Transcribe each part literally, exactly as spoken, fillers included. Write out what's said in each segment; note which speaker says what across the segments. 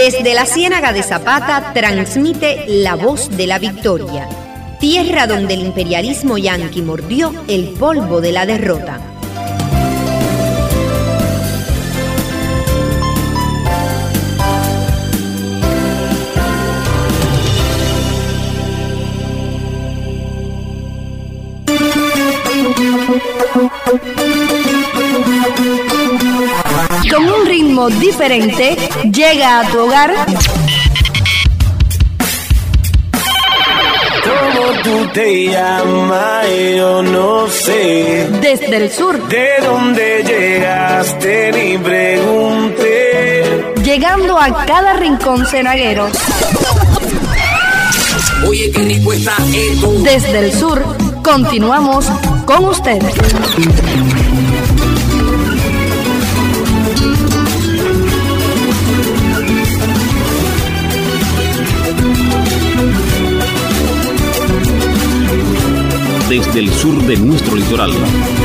Speaker 1: Desde la Ciénaga de Zapata transmite La Voz de la Victoria, tierra donde el imperialismo yanqui mordió el polvo de la derrota.
Speaker 2: Con un ritmo diferente, llega a tu hogar.
Speaker 3: ¿Cómo tú te llamas? Yo no sé.
Speaker 2: Desde el sur.
Speaker 3: ¿De dónde llegaste? Ni pregunté.
Speaker 2: Llegando a cada rincón cenaguero.
Speaker 4: Oye, qué rico está esto.
Speaker 2: Desde el sur, continuamos con ustedes.
Speaker 5: Desde el sur de nuestro litoral.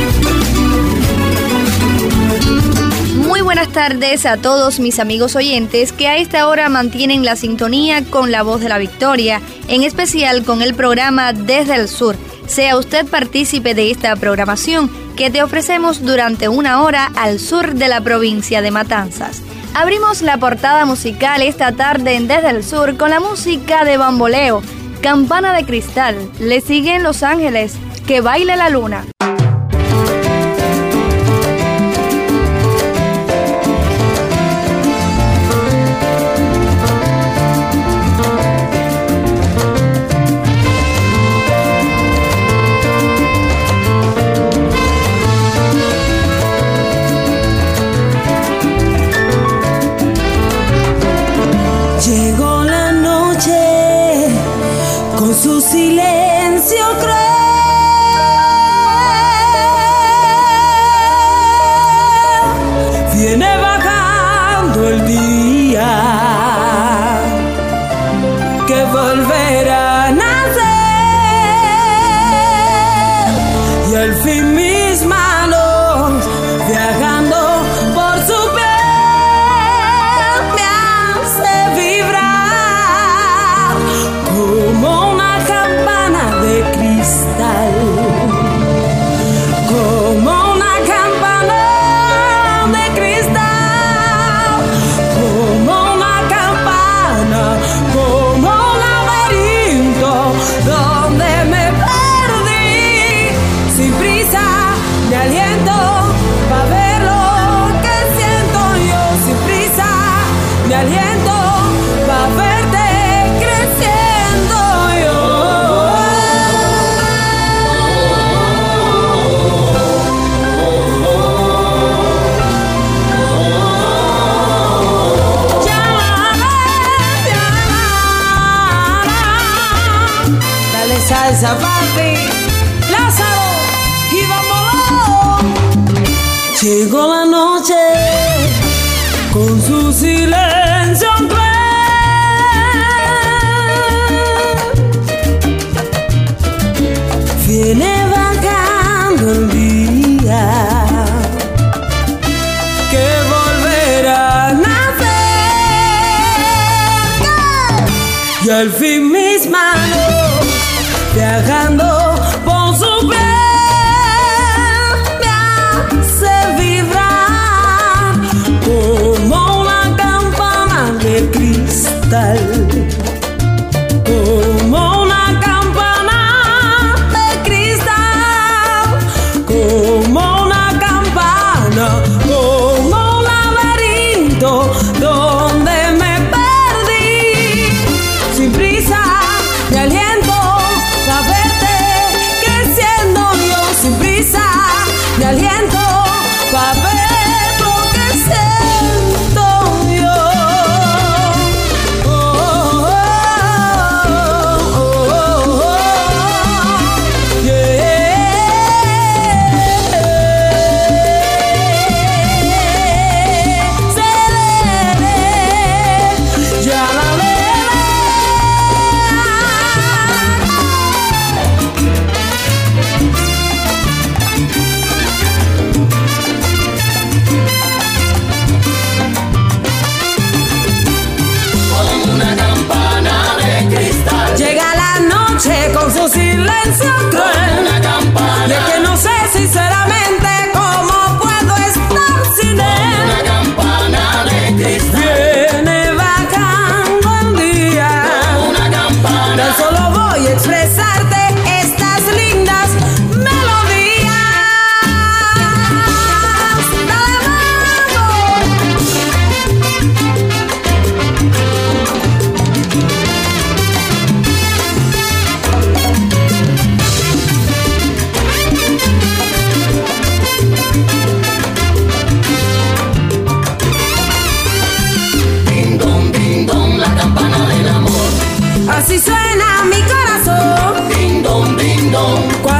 Speaker 2: Muy buenas tardes a todos mis amigos oyentes que a esta hora mantienen la sintonía con La Voz de la Victoria, en especial con el programa Desde el Sur. Sea usted partícipe de esta programación que te ofrecemos durante una hora al sur de la provincia de Matanzas. Abrimos la portada musical esta tarde en Desde el Sur con la música de Bamboleo, Campana de Cristal. Le siguen Los Ángeles, Que Baile la Luna.
Speaker 6: Llegó la noche con su silencio cruel. Viene bajando el día que volverá a nacer y al fin mis manos viajando por su piel me hace vibrar como una campana de cristal, como una campana de cristal, como una campana, como un laberinto donde me perdí sin prisa de aliento para ver lo que siento yo, sin prisa de aliento para verte creciendo yo. Dale salsa, papi, Lázaro y vámonos. Llegó la noche con su silencio cruel. Viene bajando el día que volverá a nacer y al fin mis manos viajando por su piel me hace vibrar como una campana de cristal, como una campana de cristal, como una campana, como un laberinto donde me perdí sin prisa de aliento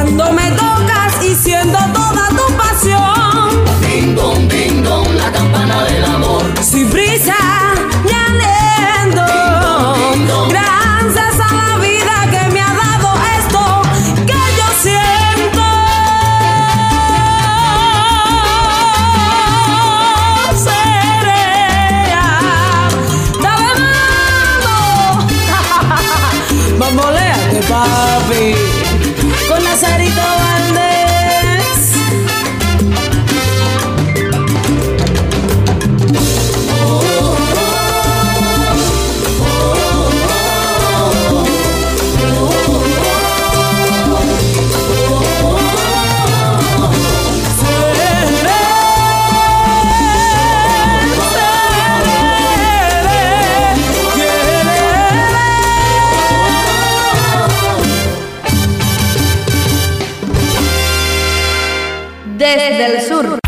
Speaker 6: Cuando me tocas y siendo toda tu pasión.
Speaker 4: Ding dong, ding dong, la campana del amor.
Speaker 6: Sin prisa, llanando. Gracias a la vida que me ha dado esto que yo siento. Serea, dale mambo. Bamboléate, papi, con Nazarito Valdés.
Speaker 2: Desde el sur.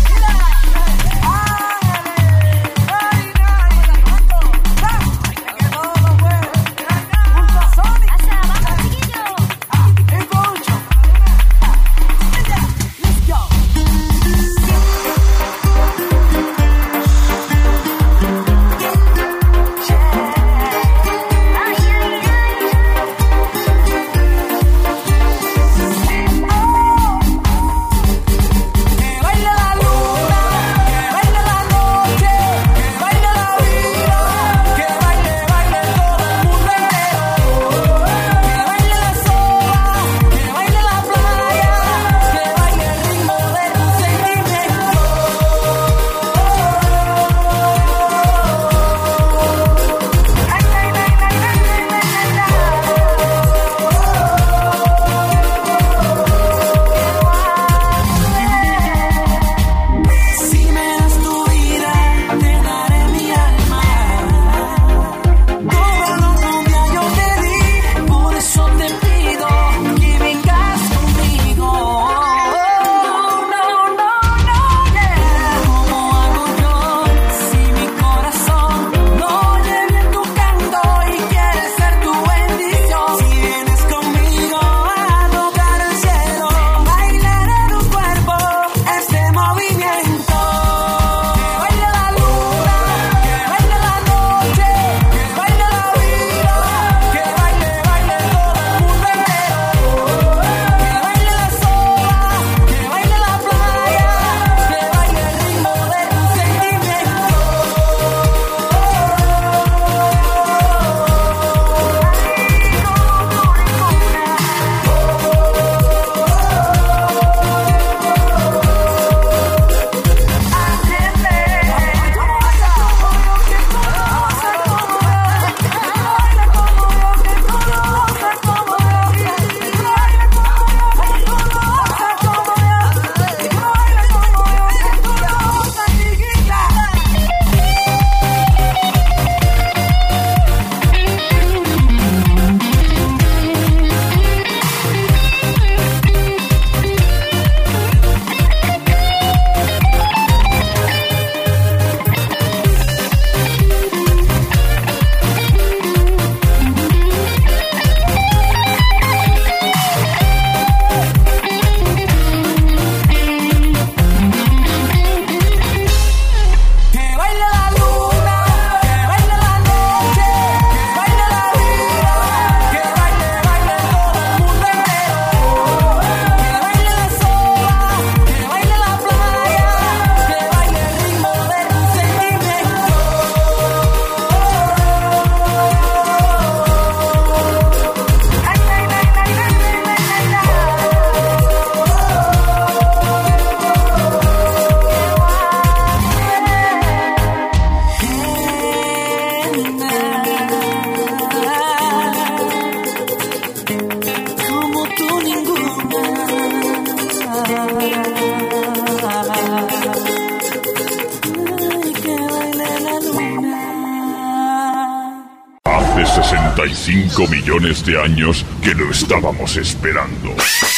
Speaker 7: sesenta y cinco millones de años que lo estábamos esperando.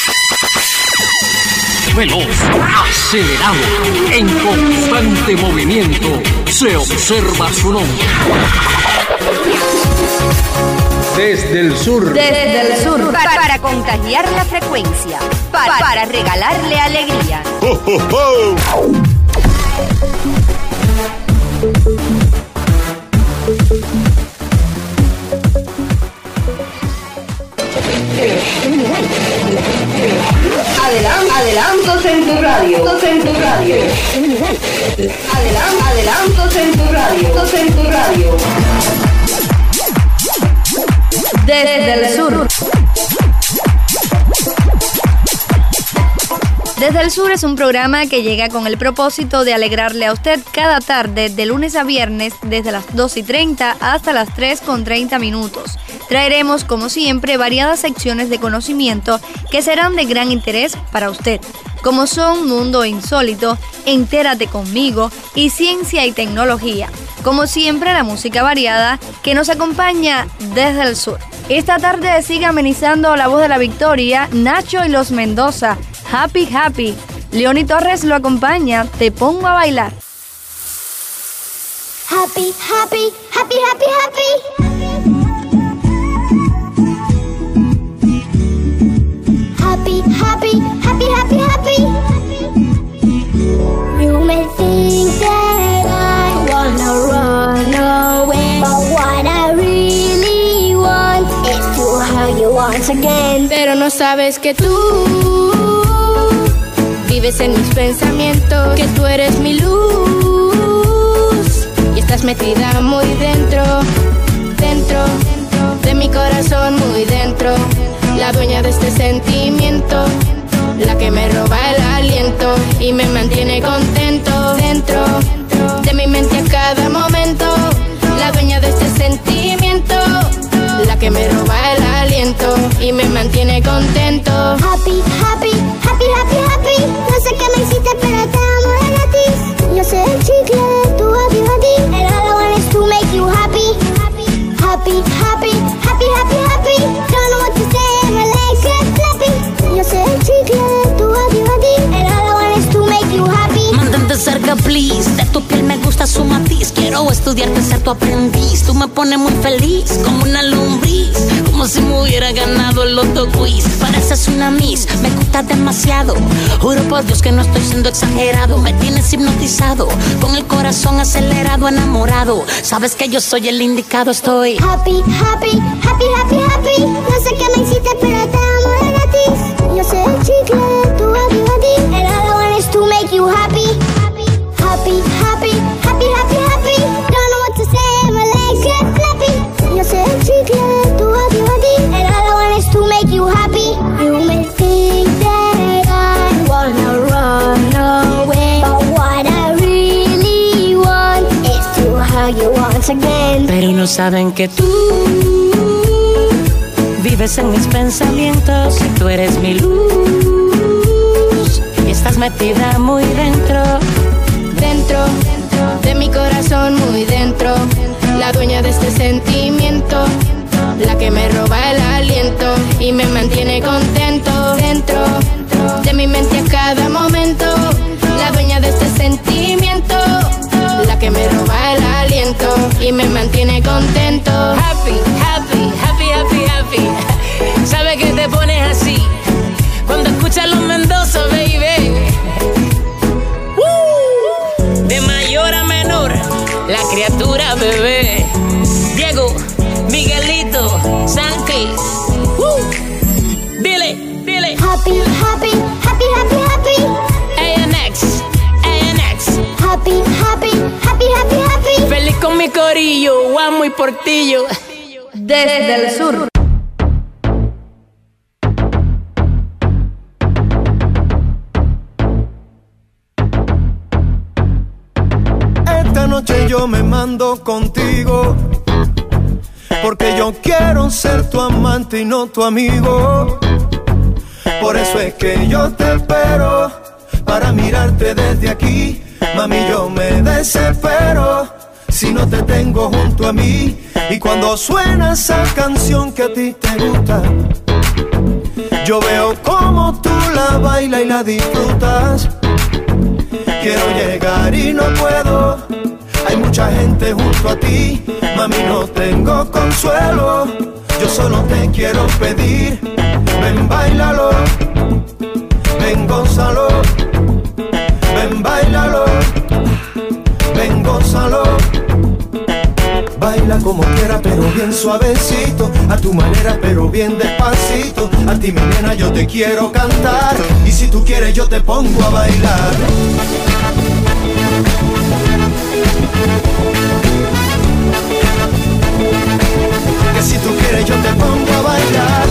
Speaker 8: Veloz, acelerado, en constante movimiento, se observa su nombre.
Speaker 2: Desde el sur. Desde el sur. Para, para
Speaker 1: contagiar la frecuencia, para, para regalarle alegría.
Speaker 7: ¡Ho, ho, ho!
Speaker 1: Adelan- adelantos en tu radio, adelantos en tu radio. Adelan- adelantos en tu radio, adelantos en tu radio.
Speaker 2: Desde el sur. Desde el Sur es un programa que llega con el propósito de alegrarle a usted cada tarde, de lunes a viernes, desde las dos y treinta hasta las tres con treinta minutos. Traeremos, como siempre, variadas secciones de conocimiento que serán de gran interés para usted, como son Mundo Insólito, Entérate Conmigo y Ciencia y Tecnología. Como siempre, la música variada que nos acompaña desde el sur. Esta tarde sigue amenizando La Voz de la Victoria, Nacho y los Mendoza, Happy Happy. Leoni Torres lo acompaña, Te Pongo a Bailar.
Speaker 9: Happy, happy, happy, happy, happy. Happy, happy, happy, happy, happy. You may think that I wanna run away, but what I really want is to hug you once again.
Speaker 10: Pero no sabes que tú vives en mis pensamientos, que tú eres mi luz y estás metida muy dentro, dentro de mi corazón, muy dentro, la dueña de este sentimiento, la que me roba el aliento y me mantiene contento, dentro de mi mente a cada momento, la dueña de este sentimiento, la que me roba el aliento y me mantiene contento.
Speaker 9: Happy, happy, happy, happy, happy. No sé qué me hiciste, pero te amo de gratis. Yo sé el chicle de tu happy, happy. And all I want is to make you happy. Happy, happy, happy, happy, happy, happy. Don't know what to say, my legs get flappy. Yo sé el chicle de tu happy, happy. And all I want is to make you happy.
Speaker 11: Mantente cerca, please. De tu piel me gusta su matiz. Quiero estudiarte, ser tu aprendiz. Tú me pones muy feliz, como una lombriz, como si me hubiera ganado el loto quiz. Pareces una miss, me gusta demasiado. Juro por Dios que no estoy siendo exagerado. Me tienes hipnotizado, con el corazón acelerado, enamorado. Sabes que yo soy el indicado, estoy
Speaker 9: happy, happy, happy, happy, happy. No sé qué me hiciste, pero te amo de gratis. Yo sé el chicle de tu happy, happy. And all I want is to make you happy. Happy, happy, happy, happy, happy. Don't know what to say, my legs get flappy. Yo sé el chicle de tu happy, happy. And all I want is to make you happy. You may think that I wanna run away, but what I really want is to hug you once again.
Speaker 11: Pero no saben que tú vives en mis pensamientos, y tú eres mi luz y estás metida muy dentro,
Speaker 10: dentro de mi corazón, muy dentro, la dueña de este sentimiento, la que me roba el aliento y me mantiene contento, dentro de mi mente a cada momento, la dueña de este sentimiento, la que me roba el aliento y me mantiene contento. Happy, happy, happy, happy, happy. ¿Sabe que te pones así cuando escuchas los Mendoza, baby? Woo. De mayor a menor, la criatura bebé. Diego, Miguelito, Santi. Woo. Dile, dile.
Speaker 9: Happy, happy, happy, happy, happy.
Speaker 10: A N X, A N X.
Speaker 9: Happy, happy, happy, happy, happy.
Speaker 10: Feliz con mi corillo, Guamo y Portillo.
Speaker 2: Desde el sur.
Speaker 12: Esta noche yo me mando contigo, porque yo quiero ser tu amante y no tu amigo. Por eso es que yo te espero, para mirarte desde aquí. Mami, yo me desespero si no te tengo junto a mí. Y cuando suena esa canción que a ti te gusta, yo veo como tú la bailas y la disfrutas. Quiero llegar y no puedo, hay mucha gente junto a ti. Mami, no tengo consuelo, yo solo te quiero pedir. ven, báilalo, ven, gózalo, ven, báilalo, ven, gózalo. Baila como quiera pero bien suavecito, a tu manera pero bien despacito. A ti mi nena yo te quiero cantar, y si tú quieres yo te pongo a bailar. Que si tú quieres yo te pongo a bailar.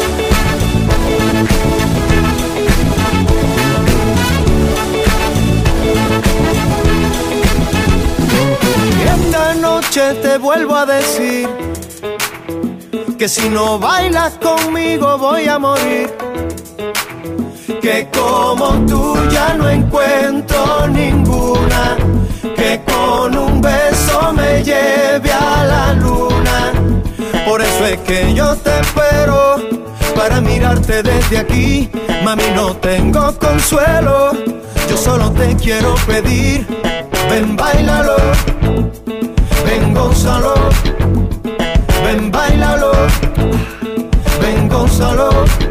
Speaker 12: Esta noche te vuelvo a decir que si no bailas conmigo voy a morir. Que como tú ya no encuentro ninguna que con un beso me lleve a la luna. Por eso es que yo te espero para mirarte desde aquí. Mami, no tengo consuelo, yo solo te quiero pedir. Ven, báilalo, ven, gózalo, ven, báilalo, ven, gózalo.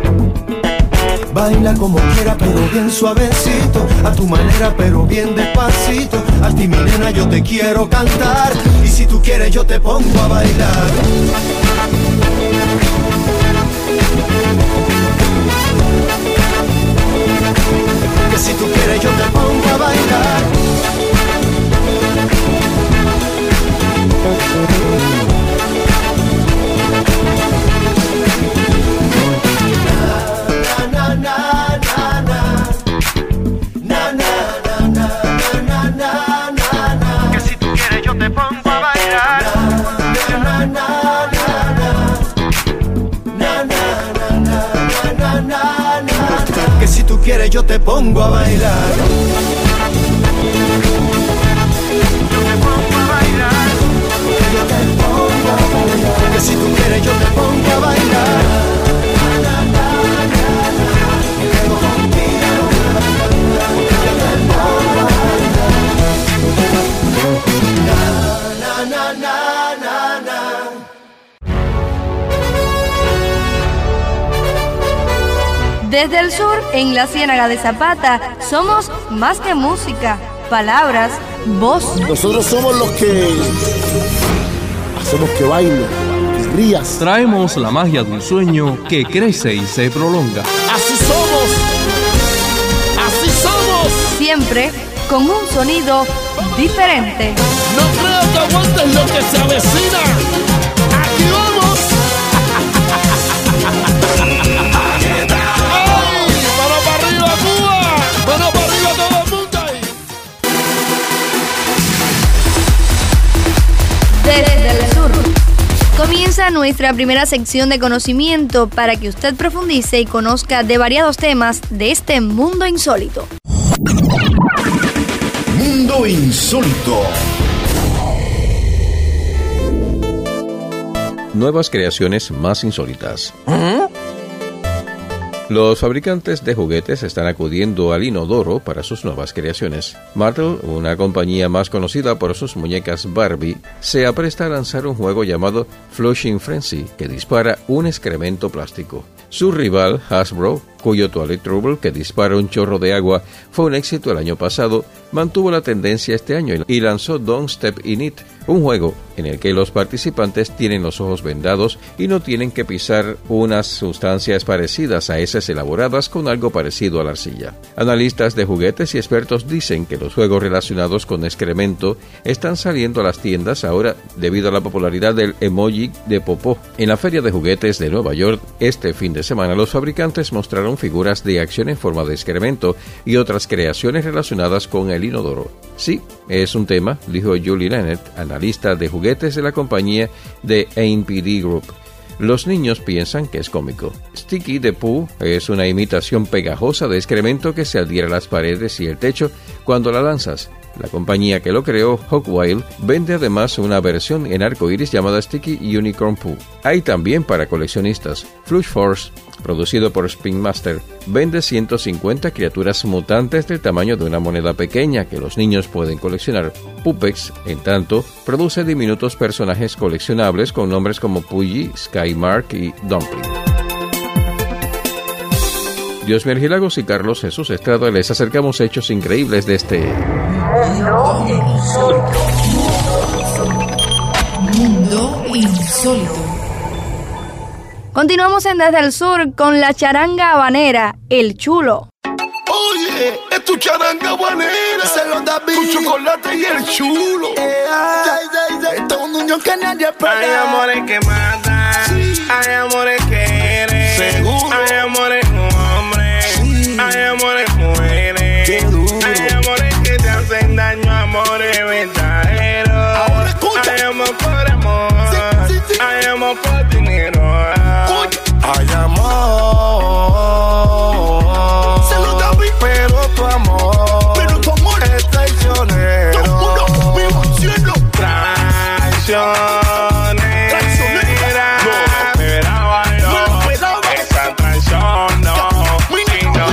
Speaker 12: Baila como quiera pero bien suavecito, a tu manera pero bien despacito. A ti mi nena yo te quiero cantar, y si tú quieres yo te pongo a bailar. Que si tú quieres yo te pongo a bailar. Que si tú quieres yo te pongo a bailar. Que si tú quieres yo te pongo a bailar. Que si tú quieres yo te pongo a bailar.
Speaker 2: Desde el sur, en la Ciénaga de Zapata, somos más que música, palabras, voz.
Speaker 13: Nosotros somos los que hacemos que baile, que rías.
Speaker 14: Traemos la magia de un sueño que crece y se prolonga.
Speaker 13: Así somos, así somos.
Speaker 2: Siempre con un sonido diferente.
Speaker 13: No creo que aguantes lo que se avecina. Aquí vamos.
Speaker 2: Desde el sur comienza nuestra primera sección de conocimiento para que usted profundice y conozca de variados temas de este mundo insólito.
Speaker 15: Mundo insólito.
Speaker 16: Nuevas creaciones más insólitas. ¿Ah? Los fabricantes de juguetes están acudiendo al inodoro para sus nuevas creaciones. Mattel, una compañía más conocida por sus muñecas Barbie, se apresta a lanzar un juego llamado Flushing Frenzy, que dispara un excremento plástico. Su rival, Hasbro, cuyo Toilet Trouble, que dispara un chorro de agua, fue un éxito el año pasado, mantuvo la tendencia este año y lanzó Don't Step In It, un juego en el que los participantes tienen los ojos vendados y no tienen que pisar unas sustancias parecidas a heces elaboradas con algo parecido a la arcilla. Analistas de juguetes y expertos dicen que los juegos relacionados con excremento están saliendo a las tiendas ahora debido a la popularidad del emoji de popó. En la Feria de Juguetes de Nueva York, este fin de semana, los fabricantes mostraron figuras de acción en forma de excremento y otras creaciones relacionadas con el inodoro. Sí, es un tema, dijo Julie Lennert, analista de juguetes de la compañía de A M P D Group. Los niños piensan que es cómico. Sticky the Pooh es una imitación pegajosa de excremento que se adhiere a las paredes y el techo cuando la lanzas. La compañía que lo creó, Hawkwild, vende además una versión en arcoíris llamada Sticky Unicorn Pooh. Hay también para coleccionistas. Flush Force, producido por Spin Master, vende ciento cincuenta criaturas mutantes del tamaño de una moneda pequeña que los niños pueden coleccionar. Pupex, en tanto, produce diminutos personajes coleccionables con nombres como Pudgy, Skymark y Dumpling. Dios Lagos y Carlos Jesús Estrada les acercamos hechos increíbles de este
Speaker 17: Mundo Insólito. Mundo Insólito.
Speaker 2: Continuamos en Desde el Sur con la charanga habanera, El Chulo.
Speaker 15: Oye, es tu charanga habanera, se lo da bien, tu chocolate y el chulo. Eh, ay, ay, ay, esto es un unión que nadie espera.
Speaker 3: Hay amores que matan, sí. Hay amores que eres, seguro. Hay amores hombres, sí. Hay amores mujeres, qué duro. Hay amores que te hacen daño, amores verdaderos. Ahora escucha. Hay amor por amor, sí, sí, sí. Hay amor por dinero. Oye.
Speaker 15: Hay amor, se lo da bien, pero tu amor, pero tu amor es traicionero. Todo mundo vivo siendo
Speaker 3: traicionera. No esperaba yo, no esperaba esa traición, no, y no.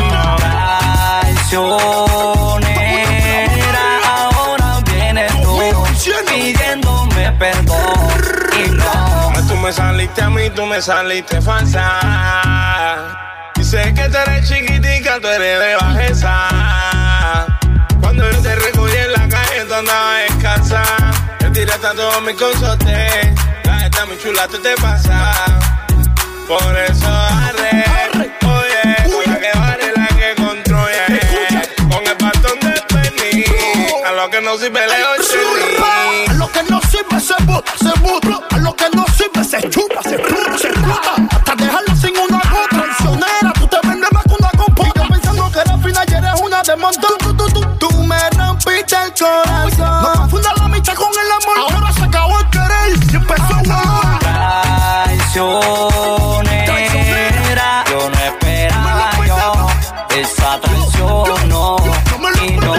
Speaker 3: Traicionera, ahora vienes tú pidiéndome perdón y no. Tú me saliste a mí, tú me saliste falsa. Y sé que tú eres chiquitica, tú eres de bajeza. Cuando yo te recogí en la calle, tú andabas descalza. Te tiraste a todos mis consortes. La neta, mi chula, tú te pasas. Por eso arre, oye, con la que vale, la que construye. Con el bastón de Penny, a lo que no sirve le doy cheli.
Speaker 15: A lo que no sirve se bota, se bota. A lo que no sirve se chupa, se chupa, se chupa. Hasta dejarlo sin una gota. Traicionera, tú te vendes más que una compota. Y yo pensando que era final y eres una de montón. Tú, tú, tú, tú me rompiste el corazón. No confunda la mitad con el amor. Ahora se acabó el querer y empezó a volar.
Speaker 3: Traicionera, yo no esperaba yo esa traición, no, y no.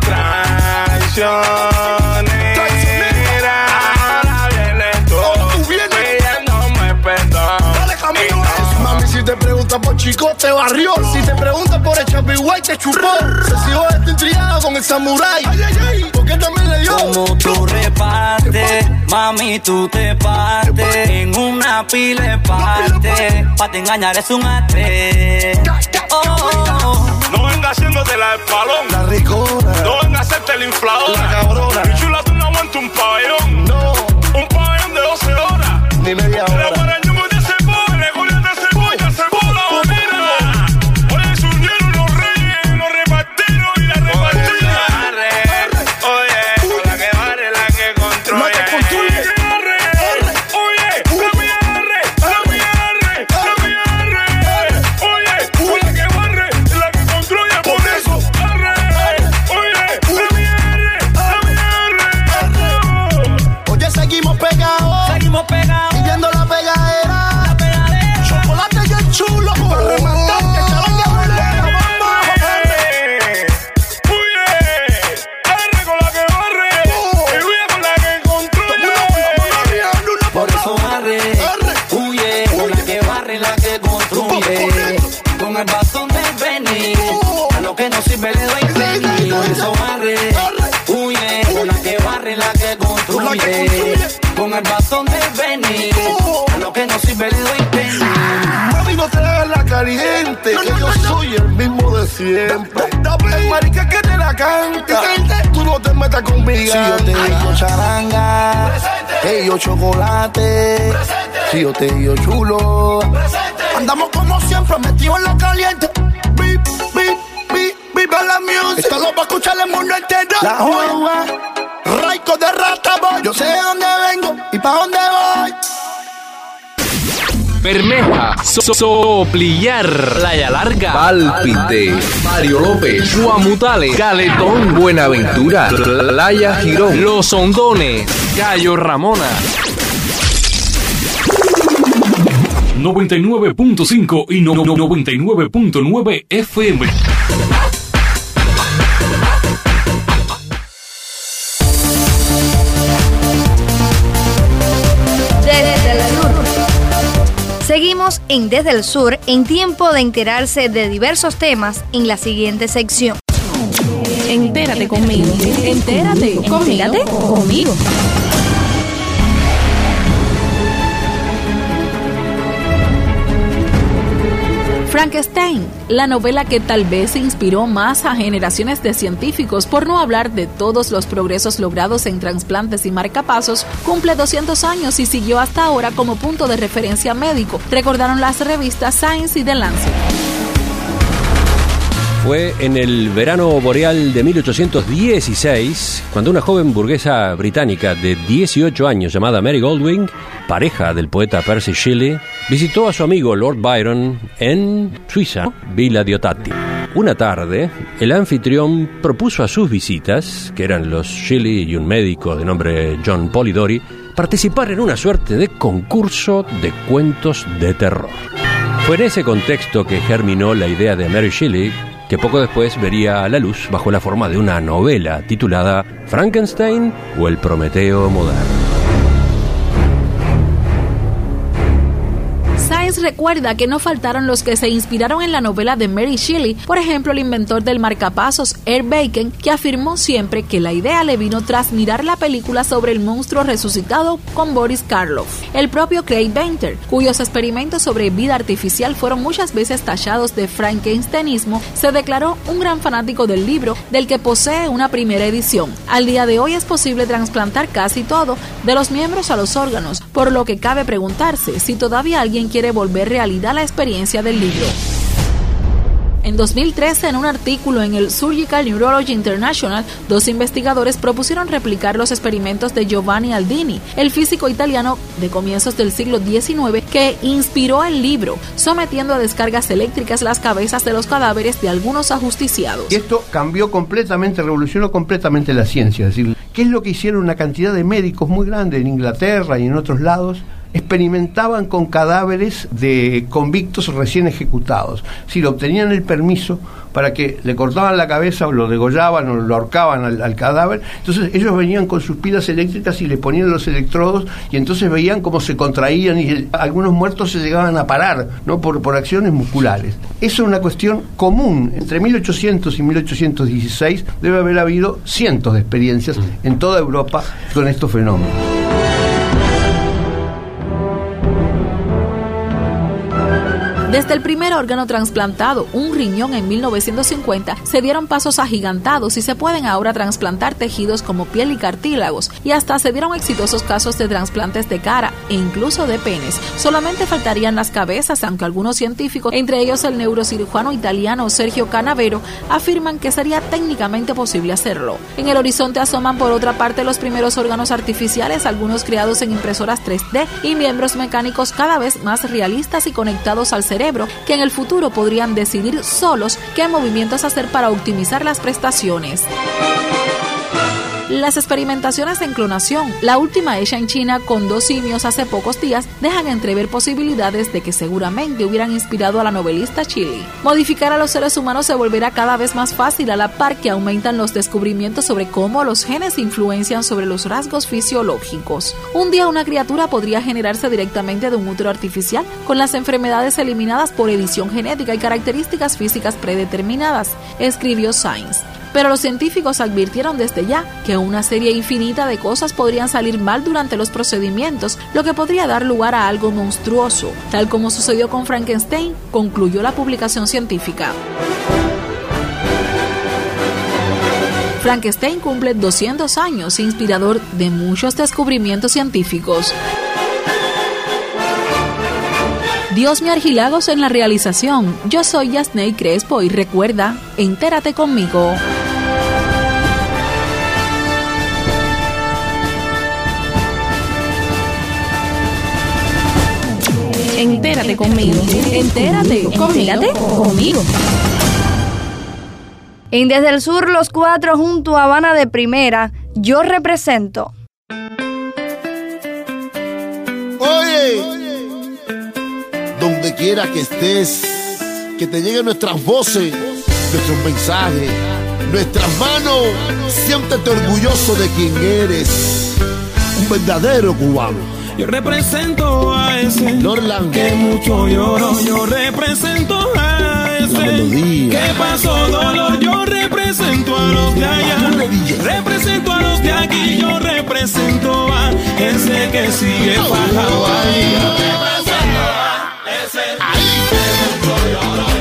Speaker 3: Traicionera, ahora vienes tú pidiéndome perdón. Dale camino a eso.
Speaker 15: Mami, si te preguntas por Chico, te barrió. Si te preguntas por el Chapi White, te chupó. Se siguió este intrigado con el samurái. Ay, ay, ay, porque también le dio.
Speaker 3: Como tú repartes, mami, tú te partes en una pila de parte. Pa' te engañar es un arte. Oh, oh, oh. No venga haciéndote la del palón,
Speaker 15: la ricona.
Speaker 3: No venga a hacerte el inflador,
Speaker 15: la cabrona.
Speaker 3: Mi chula, tú no aguantas un pabellón.
Speaker 15: No,
Speaker 3: un pabellón de doce horas.
Speaker 15: Ni media hora.
Speaker 3: Con el bastón de Benny, a lo que no sirve le doy penny.
Speaker 15: Mami, no te hagas la caliente, que yo soy el mismo de siempre. El marica que te la canta, tú no te metas conmigo. Si yo te digo charanga, que yo chocolate, si yo te digo chulo, andamos como siempre metidos en la caliente. Bip, bip, bip, viva la music. Esto lo va a escuchar el mundo entero. La juega. Raico de rata boy, yo sé de dónde vengo y pa' dónde voy.
Speaker 14: Bermeja, so Soplillar, Playa Larga,
Speaker 16: Pálpite, Mario López,
Speaker 14: Guamutales,
Speaker 16: Caletón, Buenaventura, Playa Girón,
Speaker 14: Los Hondones, Cayo Ramona. noventa y nueve punto cinco y no, no, noventa y nueve punto nueve F M.
Speaker 2: Seguimos en Desde el Sur en tiempo de enterarse de diversos temas en la siguiente sección.
Speaker 17: Entérate conmigo. Entérate conmigo. Entérate conmigo.
Speaker 18: Frankenstein, la novela que tal vez inspiró más a generaciones de científicos, por no hablar de todos los progresos logrados en trasplantes y marcapasos, cumple doscientos años y siguió hasta ahora como punto de referencia médico, recordaron las revistas Science y The Lancet.
Speaker 19: Fue en el verano boreal de mil ochocientos dieciséis cuando una joven burguesa británica de dieciocho años llamada Mary Goldwyn, pareja del poeta Percy Shelley, visitó a su amigo Lord Byron en Suiza, Villa Diodati. Una tarde, el anfitrión propuso a sus visitas, que eran los Shelley y un médico de nombre John Polidori, participar en una suerte de concurso de cuentos de terror. Fue en ese contexto que germinó la idea de Mary Shelley, que poco después vería a la luz bajo la forma de una novela titulada Frankenstein o el Prometeo moderno.
Speaker 18: Science recuerda que no faltaron los que se inspiraron en la novela de Mary Shelley, por ejemplo el inventor del marcapasos Ed Bacon, que afirmó siempre que la idea le vino tras mirar la película sobre el monstruo resucitado con Boris Karloff. El propio Craig Venter, cuyos experimentos sobre vida artificial fueron muchas veces tachados de frankensteinismo, se declaró un gran fanático del libro, del que posee una primera edición. Al día de hoy es posible trasplantar casi todo, de los miembros a los órganos, por lo que cabe preguntarse si todavía alguien quiere volver realidad la experiencia del libro. En dos mil trece, en un artículo en el Surgical Neurology International, dos investigadores propusieron replicar los experimentos de Giovanni Aldini, el físico italiano de comienzos del siglo diecinueve que inspiró el libro, sometiendo a descargas eléctricas las cabezas de los cadáveres de algunos ajusticiados.
Speaker 20: Y esto cambió completamente, revolucionó completamente la ciencia. Es decir, ¿qué es lo que hicieron una cantidad de médicos muy grande en Inglaterra y en otros lados? Experimentaban con cadáveres de convictos recién ejecutados. Si lo obtenían el permiso para que le cortaban la cabeza o lo degollaban o lo ahorcaban al, al cadáver, entonces ellos venían con sus pilas eléctricas y le ponían los electrodos y entonces veían cómo se contraían y el, algunos muertos se llegaban a parar, ¿no? por, por acciones musculares. Eso es una cuestión común. Entre mil ochocientos y mil ochocientos dieciséis debe haber habido cientos de experiencias en toda Europa con estos fenómenos.
Speaker 18: Desde el primer órgano trasplantado, un riñón en mil novecientos cincuenta, se dieron pasos agigantados y se pueden ahora trasplantar tejidos como piel y cartílagos, y hasta se dieron exitosos casos de trasplantes de cara e incluso de penes. Solamente faltarían las cabezas, aunque algunos científicos, entre ellos el neurocirujano italiano Sergio Canavero, afirman que sería técnicamente posible hacerlo. En el horizonte asoman por otra parte los primeros órganos artificiales, algunos creados en impresoras tres D, y miembros mecánicos cada vez más realistas y conectados al cerebro, que en el futuro podrían decidir solos qué movimientos hacer para optimizar las prestaciones. Las experimentaciones en clonación, la última hecha en China con dos simios hace pocos días, dejan entrever posibilidades de que seguramente hubieran inspirado a la novelista Shelley. Modificar a los seres humanos se volverá cada vez más fácil a la par que aumentan los descubrimientos sobre cómo los genes influencian sobre los rasgos fisiológicos. Un día una criatura podría generarse directamente de un útero artificial, con las enfermedades eliminadas por edición genética y características físicas predeterminadas, escribió Science. Pero los científicos advirtieron desde ya que una serie infinita de cosas podrían salir mal durante los procedimientos, lo que podría dar lugar a algo monstruoso, tal como sucedió con Frankenstein, concluyó la publicación científica. Frankenstein cumple doscientos años, inspirador de muchos descubrimientos científicos. Dios Argilagos en la realización. Yo soy Yasney Crespo y recuerda, entérate conmigo.
Speaker 17: Entérate conmigo. Entérate conmigo. conmigo.
Speaker 2: En Desde el Sur, los cuatro junto a Habana de Primera, yo represento.
Speaker 13: Oye. Donde quiera que estés, que te lleguen nuestras voces, nuestros mensajes, nuestras manos. Siéntete orgulloso de quien eres, un verdadero cubano.
Speaker 3: Yo represento a ese
Speaker 13: Norland,
Speaker 3: que mucho lloró. Yo represento a ese que pasó dolor. Yo represento a los de allá, represento a los de aquí. Yo represento a ese que sigue bajado ahí. Yo represento a ese que mucho lloró.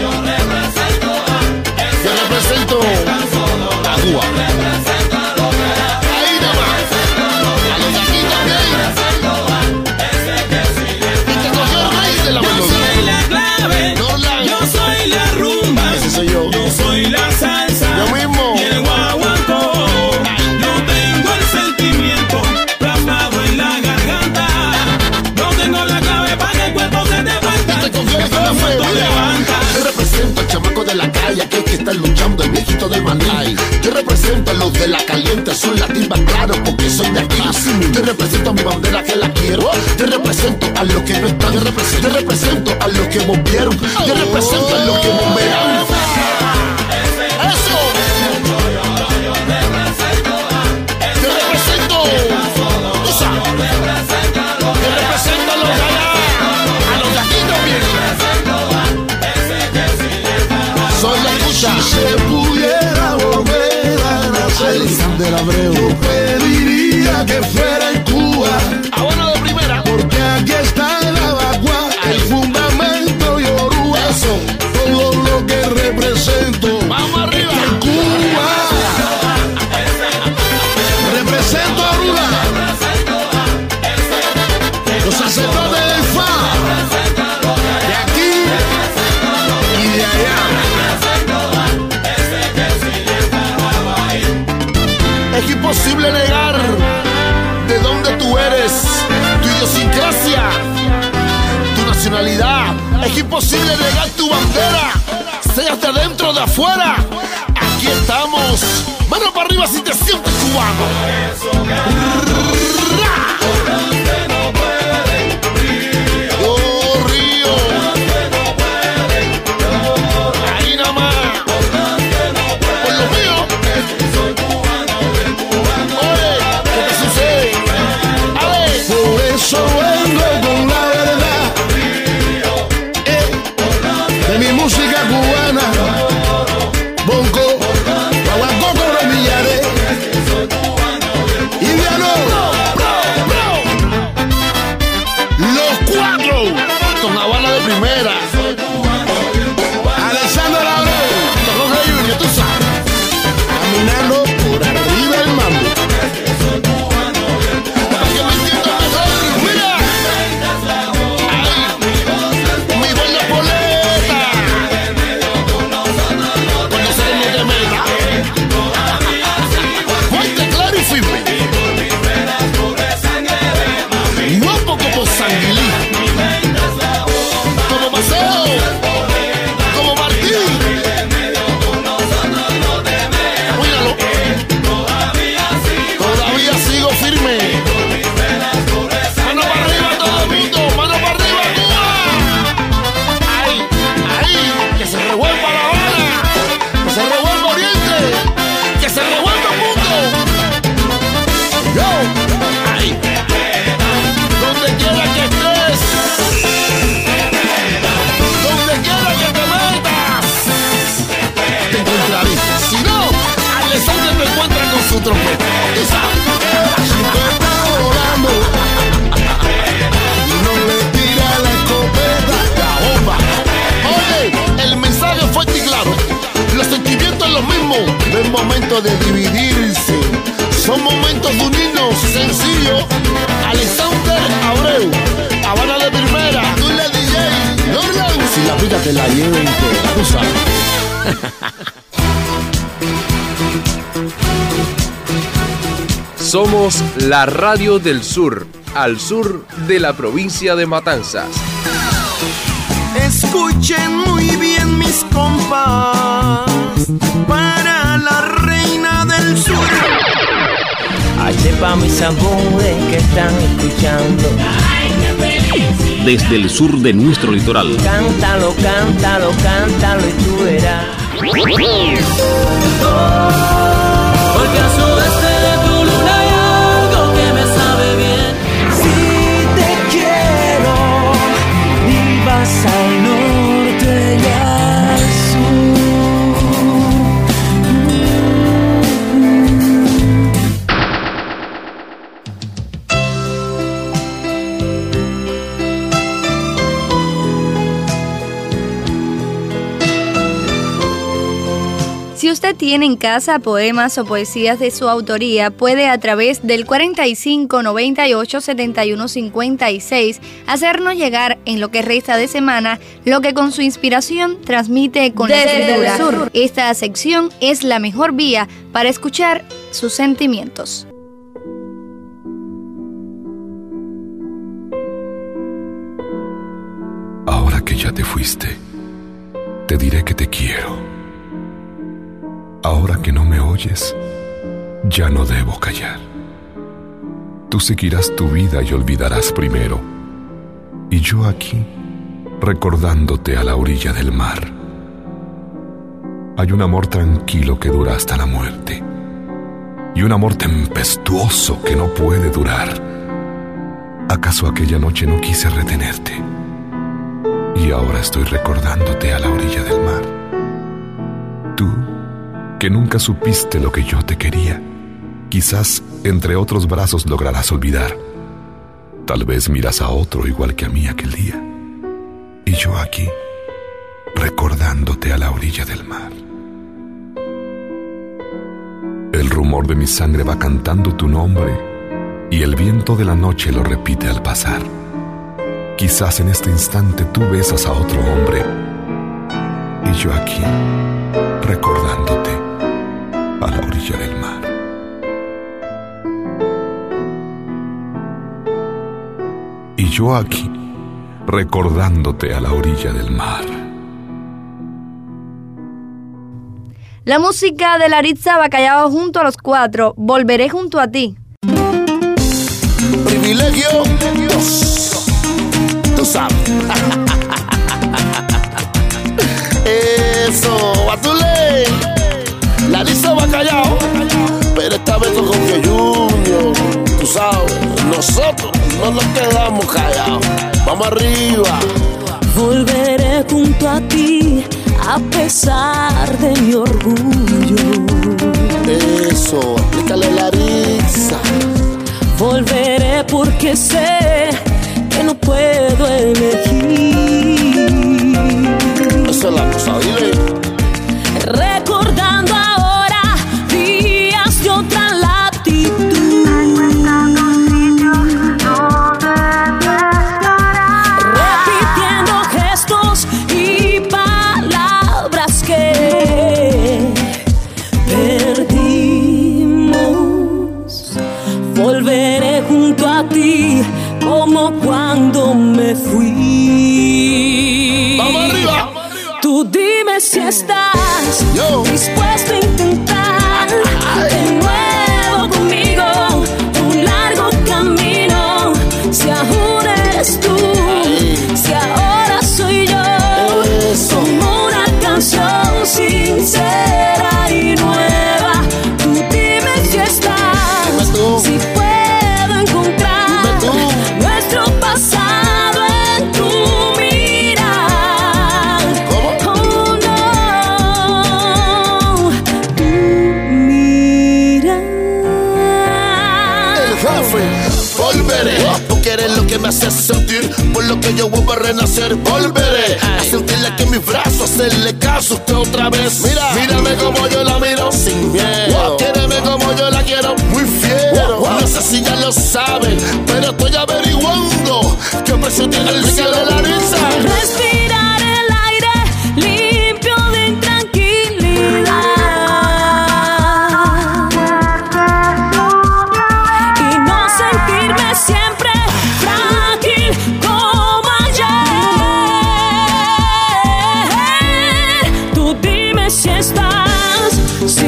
Speaker 15: están luchando, el viejito del Mandray. Yo represento a los de la caliente, son la timba, claro, porque soy de aquí. Yo represento a mi bandera que la quiero. Yo represento a los que no están. Yo represento, yo represento a los que bombearon. Yo represento a los que bombearon. ¡Eso! Yo represento. Usa. Yo represento a los de allá. A los de aquí también. Soy la escucha.
Speaker 12: Si se pudiera volver a nacer,
Speaker 15: Alexander Abreu,
Speaker 12: yo pediría que fuera en Cuba.
Speaker 15: Habana de primera.
Speaker 12: Porque aquí está el Abagua, el fundamento y Orúa.
Speaker 15: Eso.
Speaker 12: Todo lo que represento.
Speaker 15: Vamos arriba.
Speaker 12: En Cuba. Represento a Orúa. Los sacerdotes del F A. De aquí y de allá.
Speaker 15: Es imposible negar de dónde tú eres, tu idiosincrasia, tu nacionalidad. Es imposible negar tu bandera, seas de adentro o de afuera. Aquí estamos. Mano para arriba si te sientes cubano. Oh, Río. Ahí nada más. Por lo mío.
Speaker 12: Por eso vengo con la verdad eh, de mi música cubana. Bongo, guaguancó con millares. Indiano,
Speaker 15: Los cuatro. Con Habana de primera.
Speaker 12: Alexander Abreu,
Speaker 15: Torroja Junior, tú sabes.
Speaker 12: caminando por arriba el mambo.
Speaker 15: Para que me entiendan mejor, mira. Ahí, mi buena poleta. Cuando se no te meta. Fuerte, claro y firme. Guapo como Sanguilí. Como Paseo. Como Martín. Míralo. Todavía sigo firme. Mano para arriba todo el mundo. Mano para arriba, Cuba. Ahí, ahí. Que se revuelva La Habana. Que se revuelva Oriente. Que se revuelva el mundo. Yo. Ahí. Donde quiera que estés. Donde quiera que te metas. Te encontraré. Si no, Alexander me encuentra con su trompeta. Esa.
Speaker 12: Chico está volando y no le tira la escopeta.
Speaker 15: La bomba. Oye, el mensaje es fuerte y claro. Los sentimientos los mismos. No es momento de dividirse. Son momentos de unirnos. Sencillo. Alexander Abreu. Habana de primera. Tú le D J. Norland.
Speaker 13: Si la vida te la lleva entera, tú sabes.
Speaker 21: Somos la radio del sur, al sur de la provincia de Matanzas.
Speaker 12: Escuchen muy bien mis compas, para la reina del sur.
Speaker 22: Ay, sepa mis amores que están escuchando.
Speaker 5: Desde el sur de nuestro litoral.
Speaker 22: Cántalo, cántalo, cántalo y tú verás. Porque a sudeste de tu luna hay algo que me sabe bien.
Speaker 12: Si te quiero, vivas al norte y al sur.
Speaker 2: Si usted tiene en casa poemas o poesías de su autoría, puede a través del cuarenta y cinco noventa y ocho setenta y uno cincuenta y seis hacernos llegar en lo que resta de semana lo que con su inspiración transmite con la escritura. Sur. Esta sección es la mejor vía para escuchar sus sentimientos.
Speaker 23: Ahora que ya te fuiste, te diré que te quiero.
Speaker 4: Ahora que no me oyes, ya no debo callar. Tú seguirás tu vida y olvidarás primero, y yo aquí, recordándote a la orilla del mar. Hay un amor tranquilo que dura hasta la muerte, y un amor tempestuoso que no puede durar. ¿Acaso aquella noche no quise retenerte? Y ahora estoy recordándote a la orilla del mar. Tú, que nunca supiste lo que yo te quería, quizás entre otros brazos lograrás olvidar. Tal vez miras a otro igual que a mí aquel día, y yo aquí, recordándote a la orilla del mar. El rumor de mi sangre va cantando tu nombre, y el viento de la noche lo repite al pasar. Quizás en este instante tú besas a otro hombre, y yo aquí, recordándote a la orilla del mar. Y yo aquí, recordándote a la orilla del mar.
Speaker 2: La música de Laritza Bacallao junto a los cuatro, Volveré junto a ti.
Speaker 15: Privilegio, tú sabes. Eso, Batule. Laritza Bacallao, pero esta vez con Jorge Junior. Tú sabes, nosotros no nos quedamos callados. Vamos arriba.
Speaker 22: Volveré junto a ti a pesar de mi orgullo.
Speaker 15: Eso, explícale Laritza.
Speaker 22: Volveré porque sé que no puedo elegir.
Speaker 15: Esa es la cosa, dile.
Speaker 22: Recordando ahora días de otra latitud. Repitiendo gestos y palabras que perdimos. Volveré junto a ti como cuando me fui.
Speaker 15: ¡Vamos arriba!
Speaker 22: Tú dime si estás Yo. dispuesto a intentar de nuevo conmigo un largo camino. Si aún eres tú, Ay. si ahora soy yo, Eso. como una canción sincera y nueva. Tú dime si estás, dime tú. si puedo encontrar nuestro pasado en tu mirar.
Speaker 15: ¿Cómo?
Speaker 22: Oh no, tu mirar.
Speaker 15: El jefe, volveré. Porque eres lo que me hace sentir, por lo que yo vuelvo a renacer. Volveré a sentirle que en mis brazos, hacerle caso usted otra vez. Mira, mírame como yo la miro, sin miedo. Quiéreme como yo la quiero, muy fiero. No sé si ya lo saben, pero estoy averiguando qué precio tiene el cielo de Laritza.
Speaker 22: Respirar el aire limpio de intranquilidad y no sentirme siempre frágil como ayer. Tú dime si estás, si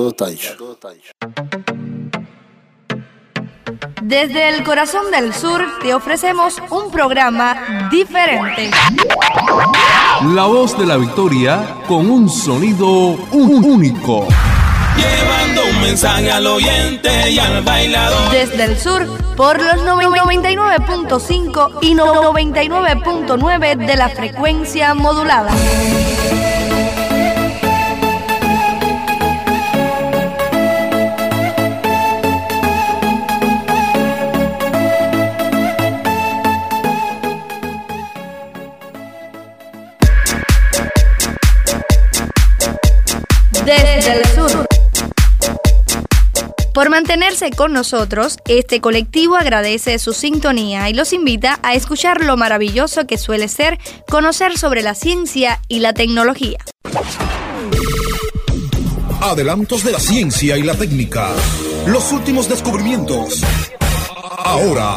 Speaker 13: todo está hecho.
Speaker 2: Desde el corazón del sur te ofrecemos un programa diferente.
Speaker 6: La voz de la victoria con un sonido un- único.
Speaker 3: Llevando un mensaje al oyente y al bailador.
Speaker 2: Desde el sur, por los noventa y nueve punto cinco y noventa y nueve punto nueve de la frecuencia modulada. Desde el sur. Por mantenerse con nosotros, este colectivo agradece su sintonía y los invita a escuchar lo maravilloso que suele ser conocer sobre la ciencia y la tecnología.
Speaker 8: Adelantos de la ciencia y la técnica. Los últimos descubrimientos. Ahora.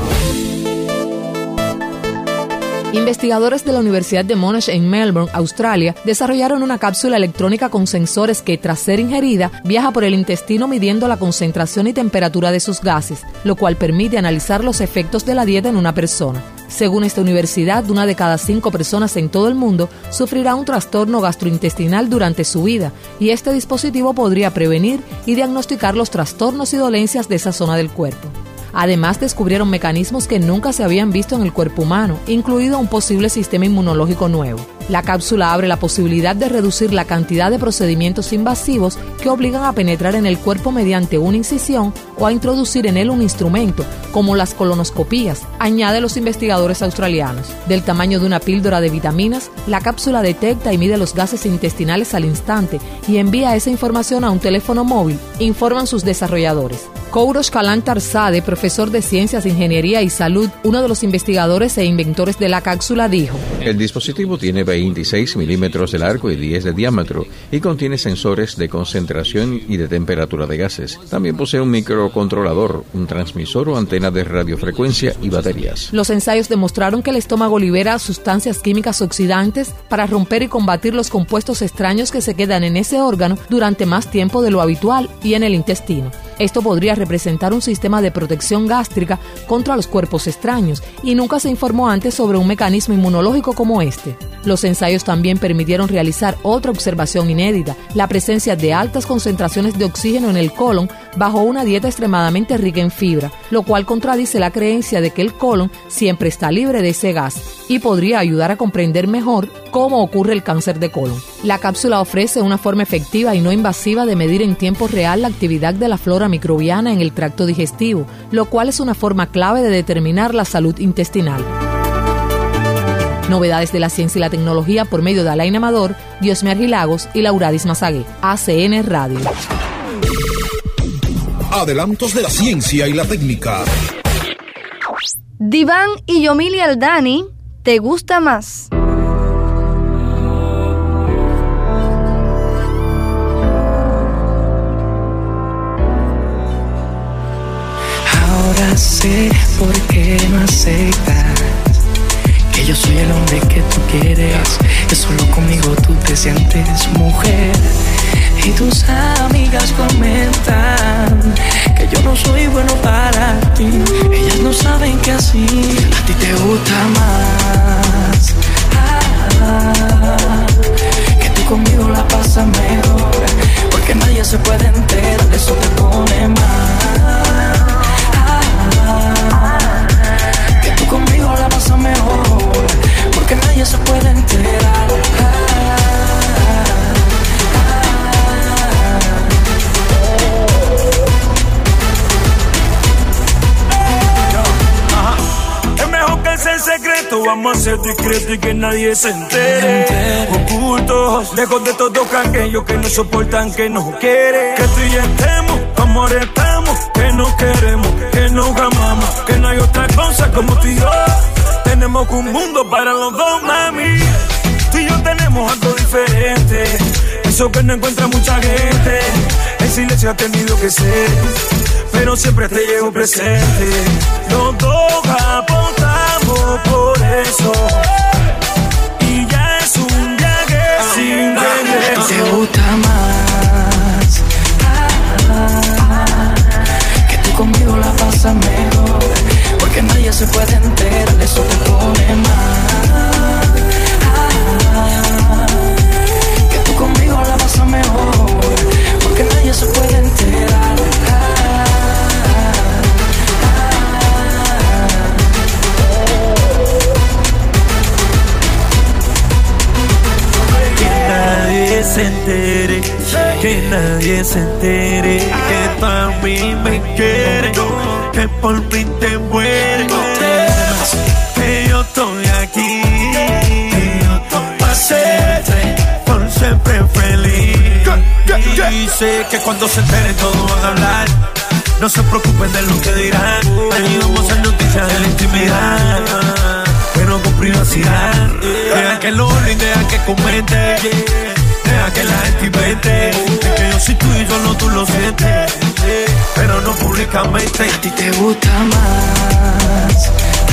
Speaker 23: Investigadores de la Universidad de Monash en Melbourne, Australia, desarrollaron una cápsula electrónica con sensores que, tras ser ingerida, viaja por el intestino midiendo la concentración y temperatura de sus gases, lo cual permite analizar los efectos de la dieta en una persona. Según esta universidad, una de cada cinco personas en todo el mundo sufrirá un trastorno gastrointestinal durante su vida, y este dispositivo podría prevenir y diagnosticar los trastornos y dolencias de esa zona del cuerpo. Además, descubrieron mecanismos que nunca se habían visto en el cuerpo humano, incluido un posible sistema inmunológico nuevo. La cápsula abre la posibilidad de reducir la cantidad de procedimientos invasivos que obligan a penetrar en el cuerpo mediante una incisión o a introducir en él un instrumento, como las colonoscopías, añade los investigadores australianos. Del tamaño de una píldora de vitaminas, la cápsula detecta y mide los gases intestinales al instante y envía esa información a un teléfono móvil, informan sus desarrolladores. Kourosh Kalantarzadeh, profesor de Ciencias, Ingeniería y Salud, uno de los investigadores e inventores de la cápsula, dijo:
Speaker 16: El dispositivo tiene veintiséis milímetros de largo y diez de diámetro y contiene sensores de concentración y de temperatura de gases. También posee un microcontrolador, un transmisor o antena de radiofrecuencia y baterías.
Speaker 23: Los ensayos demostraron que el estómago libera sustancias químicas oxidantes para romper y combatir los compuestos extraños que se quedan en ese órgano durante más tiempo de lo habitual y en el intestino. Esto podría representar un sistema de protección gástrica contra los cuerpos extraños, y nunca se informó antes sobre un mecanismo inmunológico como este. Los ensayos también permitieron realizar otra observación inédita, la presencia de altas concentraciones de oxígeno en el colon bajo una dieta extremadamente rica en fibra, lo cual contradice la creencia de que el colon siempre está libre de ese gas y podría ayudar a comprender mejor cómo ocurre el cáncer de colon. La cápsula ofrece una forma efectiva y no invasiva de medir en tiempo real la actividad de la flora microbiana en el tracto digestivo, lo cual es una forma clave de determinar la salud intestinal. Novedades de la ciencia y la tecnología por medio de Alain Amador, Diosme Argilagos y Lauradis Mazagué. A C N Radio.
Speaker 8: Adelantos de la ciencia y la técnica.
Speaker 2: Diván y Yomili Aldani, ¿te gusta más?
Speaker 24: Ahora sé por qué no aceptas que yo soy el hombre que tú quieres, que solo conmigo tú te sientes mujer. Y tus amigas comentan que yo no soy bueno para ti. Ellas no saben que así a ti te gusta más. Ah, que tú conmigo la pasas mejor, porque nadie se puede enterar, eso te pone mal. Ah, que tú conmigo la pasas mejor, porque nadie se puede enterar.
Speaker 3: En secreto, vamos a ser discretos y que nadie se entere. Ocultos, lejos de todos aquellos que no soportan, que nos quieren. Que tú y yo estemos, amor estamos, que nos queremos, que nos amamos, que no hay otra cosa como tú y yo. Tenemos un mundo para los dos, mami. Tú y yo tenemos algo diferente, eso que no encuentra mucha gente. El silencio ha tenido que ser, pero siempre te llevo presente. Los dos apostamos por eso, y ya es un viaje sin regreso.
Speaker 24: Te gusta más,
Speaker 1: se entere, que nadie se entere, que tú a mí me quieres, que por mí te mueres, que yo estoy aquí, para serte por siempre feliz. Y sé que cuando se enteren todos van a hablar. No se preocupen de lo que dirán. Ahí vamos a hacer noticias de la intimidad, pero con privacidad. Deja que lo hablen, deja que comente, deja que la gente invente. Es que yo soy tú y solo tú lo sientes, pero no públicamente.
Speaker 24: A ti te gusta más,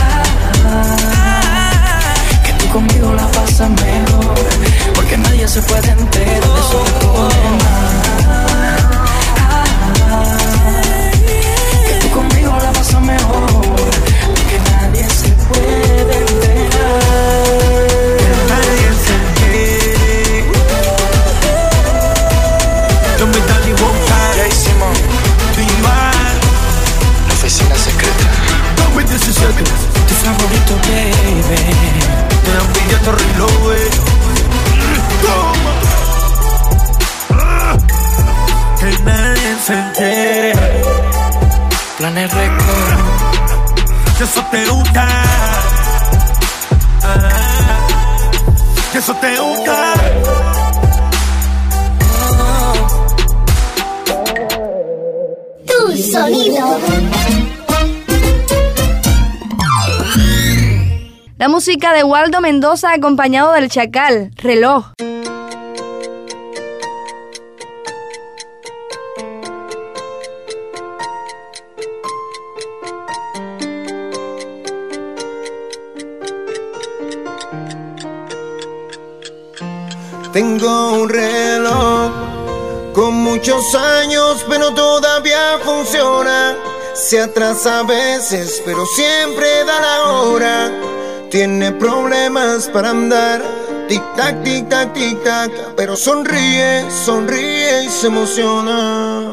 Speaker 24: que tú conmigo la pasas mejor, porque nadie se puede enterar de esos problemas. Que tú conmigo la pasas mejor, porque nadie se puede enterar.
Speaker 1: Que nadie se entere. Yo me dan y boca.
Speaker 24: Jay Simón,
Speaker 1: Divan,
Speaker 24: la oficina secreta.
Speaker 1: dos mil diecisiete.
Speaker 24: Tu favorito, baby.
Speaker 1: Te dan billete reload. Toma. Que nadie se entere.
Speaker 24: Planes Record.
Speaker 1: Que eso te gusta. Ah, que eso te gusta.
Speaker 22: Tu sonido.
Speaker 2: La música de Waldo Mendoza acompañado del Chacal, Reloj.
Speaker 12: Tengo un reloj con muchos años, pero todavía funciona. Se atrasa a veces, pero siempre da la hora. Tiene problemas para andar, tic-tac, tic-tac, tic-tac, pero sonríe, sonríe y se emociona.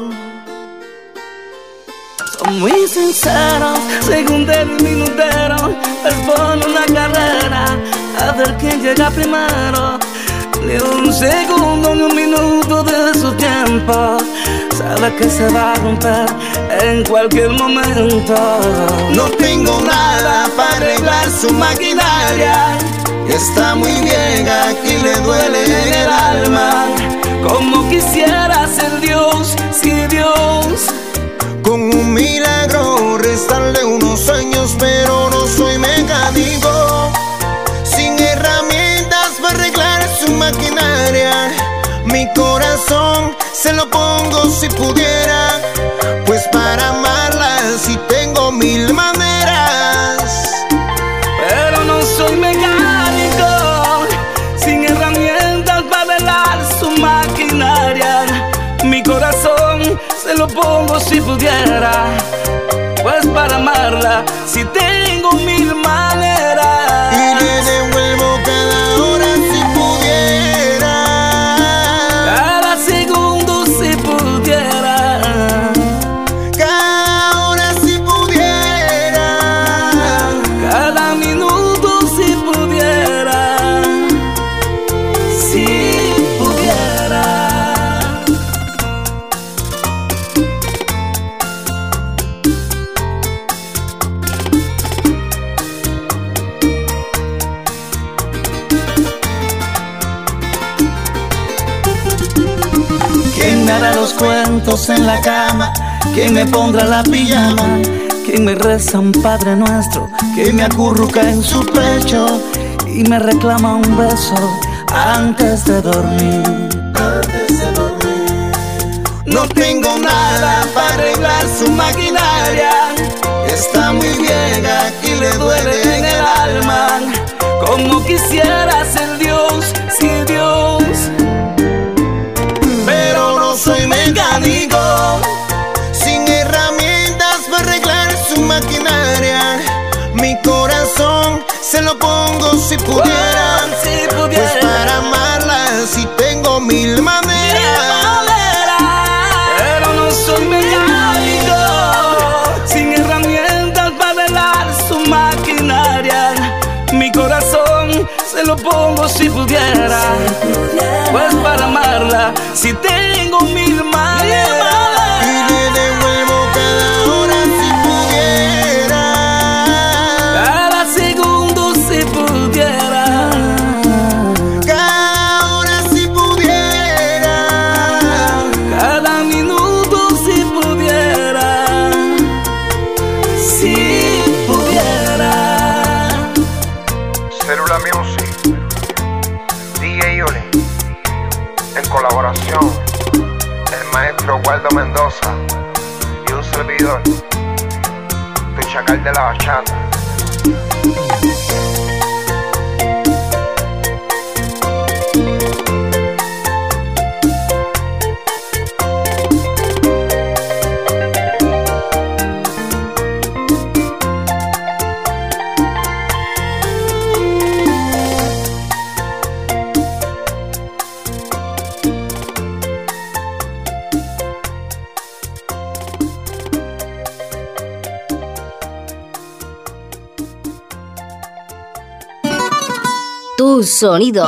Speaker 24: Son muy sinceros, segundero y minutero, les pone una carrera a ver quién llega primero. Ni un segundo ni un minuto de su tiempo, sabe que se va a romper en cualquier momento.
Speaker 12: No tengo nada para arreglar su maquinaria, está muy vieja y le duele en el alma.
Speaker 24: Como quisiera ser Dios, si Dios
Speaker 12: con un milagro restarle unos años, pero no soy mecánico, sin herramientas para arreglar su maquinaria. Mi corazón se lo pongo si pudiera, pues para amarla si tengo mil maneras.
Speaker 24: Pero no soy mecánico, sin herramientas para arreglar su maquinaria. Mi corazón se lo pongo si pudiera, pues para amarla si tengo mil maneras.
Speaker 12: Y le devuelvo cada hora si pudiera,
Speaker 24: cada segundo si pudiera,
Speaker 12: cada hora si pudiera,
Speaker 24: cada minuto si pudiera, si pudiera.
Speaker 12: ¿Quién me hará los cuentos en la cama? ¿Quién me pondrá la pijama?
Speaker 24: ¿Quién me reza un Padre Nuestro?
Speaker 12: ¿Quién me acurruca en su pecho
Speaker 24: y me reclama un beso antes de dormir?
Speaker 12: Antes de dormir. No tengo nada para arreglar su maquinaria, está muy vieja y le duele en el alma.
Speaker 24: Como quisiera ser Dios, si Dios,
Speaker 12: pero no soy mecánico, sin herramientas para arreglar su maquinaria. Mi corazón se lo pongo si pudiera,
Speaker 24: oh, si pudiera,
Speaker 12: pues para amarla si tengo mil maneras.
Speaker 24: Pero no soy mecánico, sin herramientas para arreglar su maquinaria. Mi corazón se lo pongo si pudiera, pues para amarla
Speaker 3: pudiera, si tengo mil males,
Speaker 1: y le devuelvo cada hora si pudiera,
Speaker 3: cada segundo si pudiera,
Speaker 1: cada hora si pudiera,
Speaker 3: cada minuto si pudiera, si pudiera.
Speaker 7: Célula Music, D J Uli, en colaboración el maestro Waldo Mendoza y un servidor, tu chacal de la bachata.
Speaker 9: Tu sonido.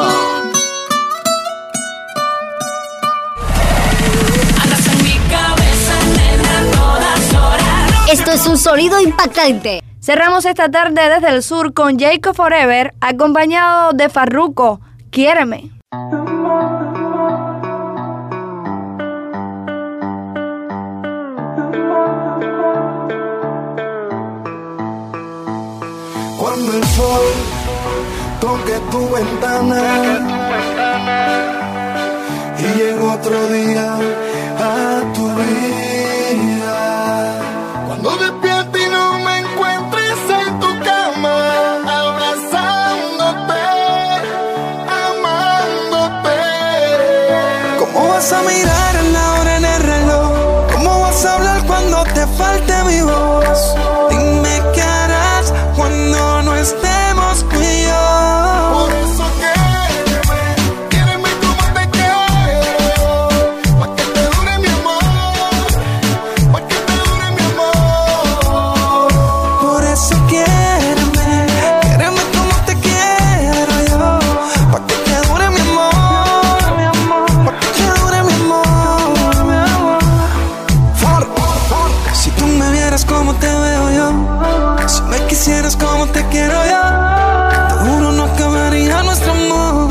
Speaker 9: Esto es un sonido impactante.
Speaker 2: Cerramos esta tarde desde el sur con Jacob Forever, acompañado de Farruko, Quiéreme.
Speaker 1: Cuando el sol toque tu ventana y llega otro día a tu vida, cuando despiertes y no me encuentres en tu cama, abrazándote, amándote. ¿Cómo vas a mirar en la hora en el reloj? ¿Cómo vas a hablar cuando te falte mi voz? Dime qué harás cuando no estemos tú y yo. Por eso quiéreme, quiéreme como te quiero, pa' que te dure mi amor, pa' que te dure mi amor. Por eso quiéreme, quiéreme como te quiero yo, pa' que te dure mi amor, mi amor, pa' que te dure mi amor, mi amor. For, for, for. Si tú me vieras como te veo yo, si me quisieras como te quiero yo, te juro no acabaría nuestro amor.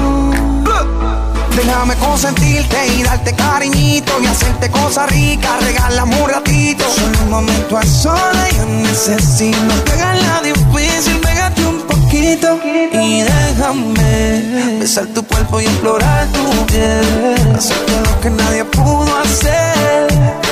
Speaker 10: Déjame consentirte y darte cariñito y hacerte cosas ricas, regálame un ratito. Solo un momento a solas yo necesito. Pégala difícil, pégate un poquito y déjame besar tu cuerpo y explorar tu piel, hacerte lo que nadie pudo hacer.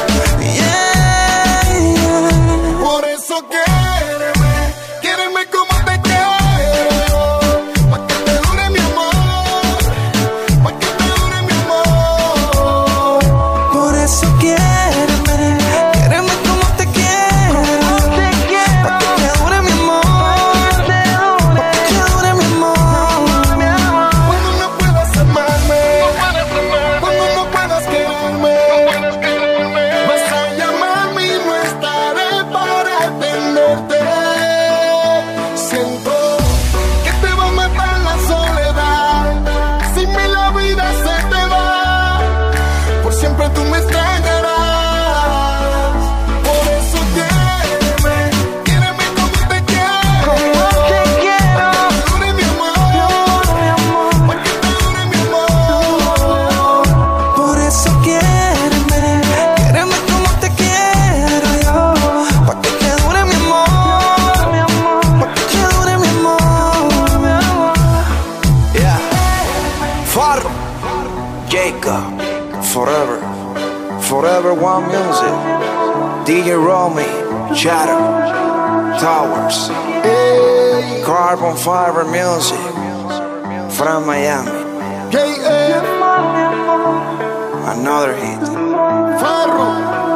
Speaker 10: Yeah, yeah.
Speaker 1: Por eso quiéreme, quiéreme como te quiero, pa' que te dure mi amor, pa' que te dure mi amor. Por eso quiéreme, quiéreme como te quiero, pa' que te dure mi amor, pa' que te dure mi amor. Cuando no puedas amarme, cuando no puedas quererme, vas a llamarme y no estaré para atenderte. Siento que te va a matar la soledad, sin mí la vida se te va, por siempre tú me extrañarás. Por eso quiéreme, quiéreme como te quiero, pa' que te dure mi amor, pa' que te dure mi amor. Por eso quiéreme, quiéreme como te quiero yo, pa' que te dure mi amor, pa' que te dure mi amor, mi amor.
Speaker 10: Yeah. Farro, Jacob, Forever, Forever One Music, D J Romy, Shadow, Towers, Carbon Fiber Music, from Miami,
Speaker 1: J F,
Speaker 10: another hit.
Speaker 1: Farro.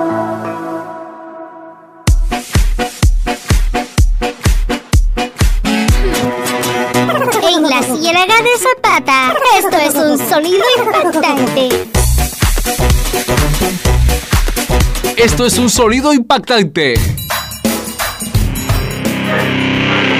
Speaker 9: En la Ciénaga de Zapata, esto es un sonido impactante.
Speaker 6: Esto es un sonido impactante.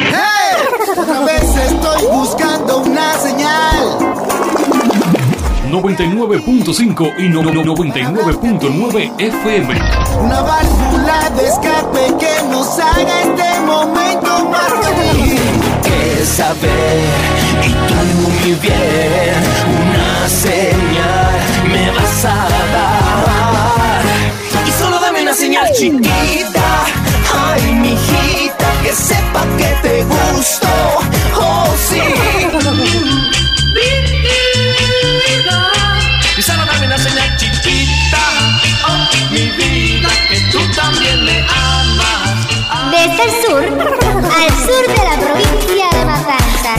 Speaker 1: Hey, otra vez estoy buscando una señal.
Speaker 6: noventa y nueve punto cinco y no- no- noventa y nueve punto nueve F M.
Speaker 10: Una válvula de escape que nos haga este momento más feliz.
Speaker 3: Que saber y tú muy bien, una señal me vas a dar. Y solo dame una señal chiquita, ay mijita, que sepa que te gusto, oh sí. Y solo dame una señal chiquita, oh mi vida, que tú también me amas.
Speaker 9: Desde el sur, al sur de la provincia de Matanzas.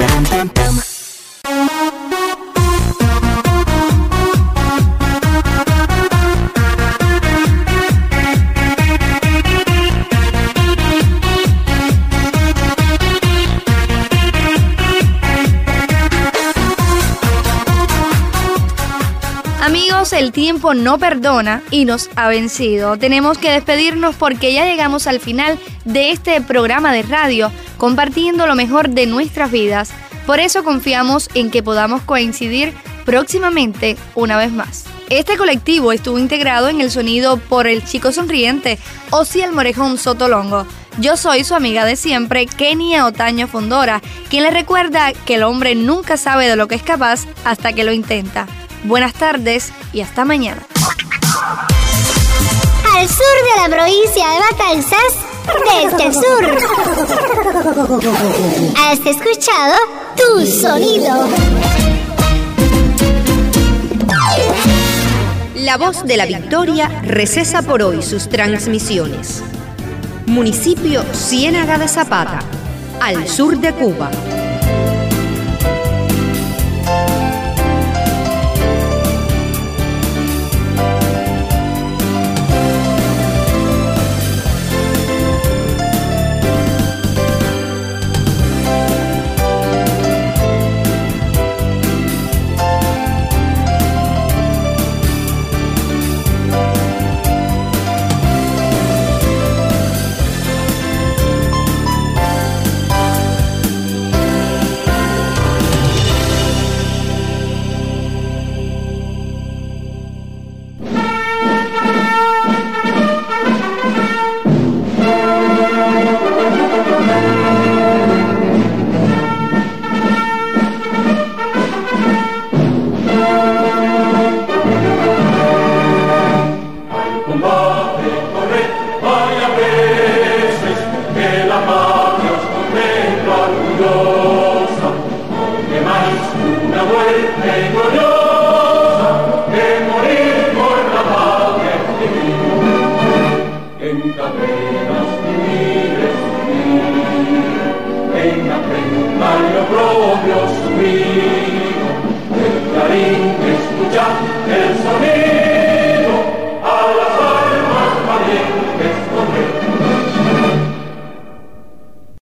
Speaker 2: Amigos, el tiempo no perdona y nos ha vencido. Tenemos que despedirnos porque ya llegamos al final de este programa de radio, compartiendo lo mejor de nuestras vidas. Por eso confiamos en que podamos coincidir próximamente una vez más. Este colectivo estuvo integrado en el sonido por el chico sonriente, Osiel Morejón Sotolongo. Yo soy su amiga de siempre, Kenia Otaño Fondora, quien le recuerda que el hombre nunca sabe de lo que es capaz hasta que lo intenta. Buenas tardes y hasta mañana.
Speaker 9: Al sur de la provincia de Matanzas, desde el sur. Has escuchado Tu Sonido.
Speaker 11: La Voz de la Victoria recesa por hoy sus transmisiones. Municipio Ciénaga de Zapata, al sur de Cuba.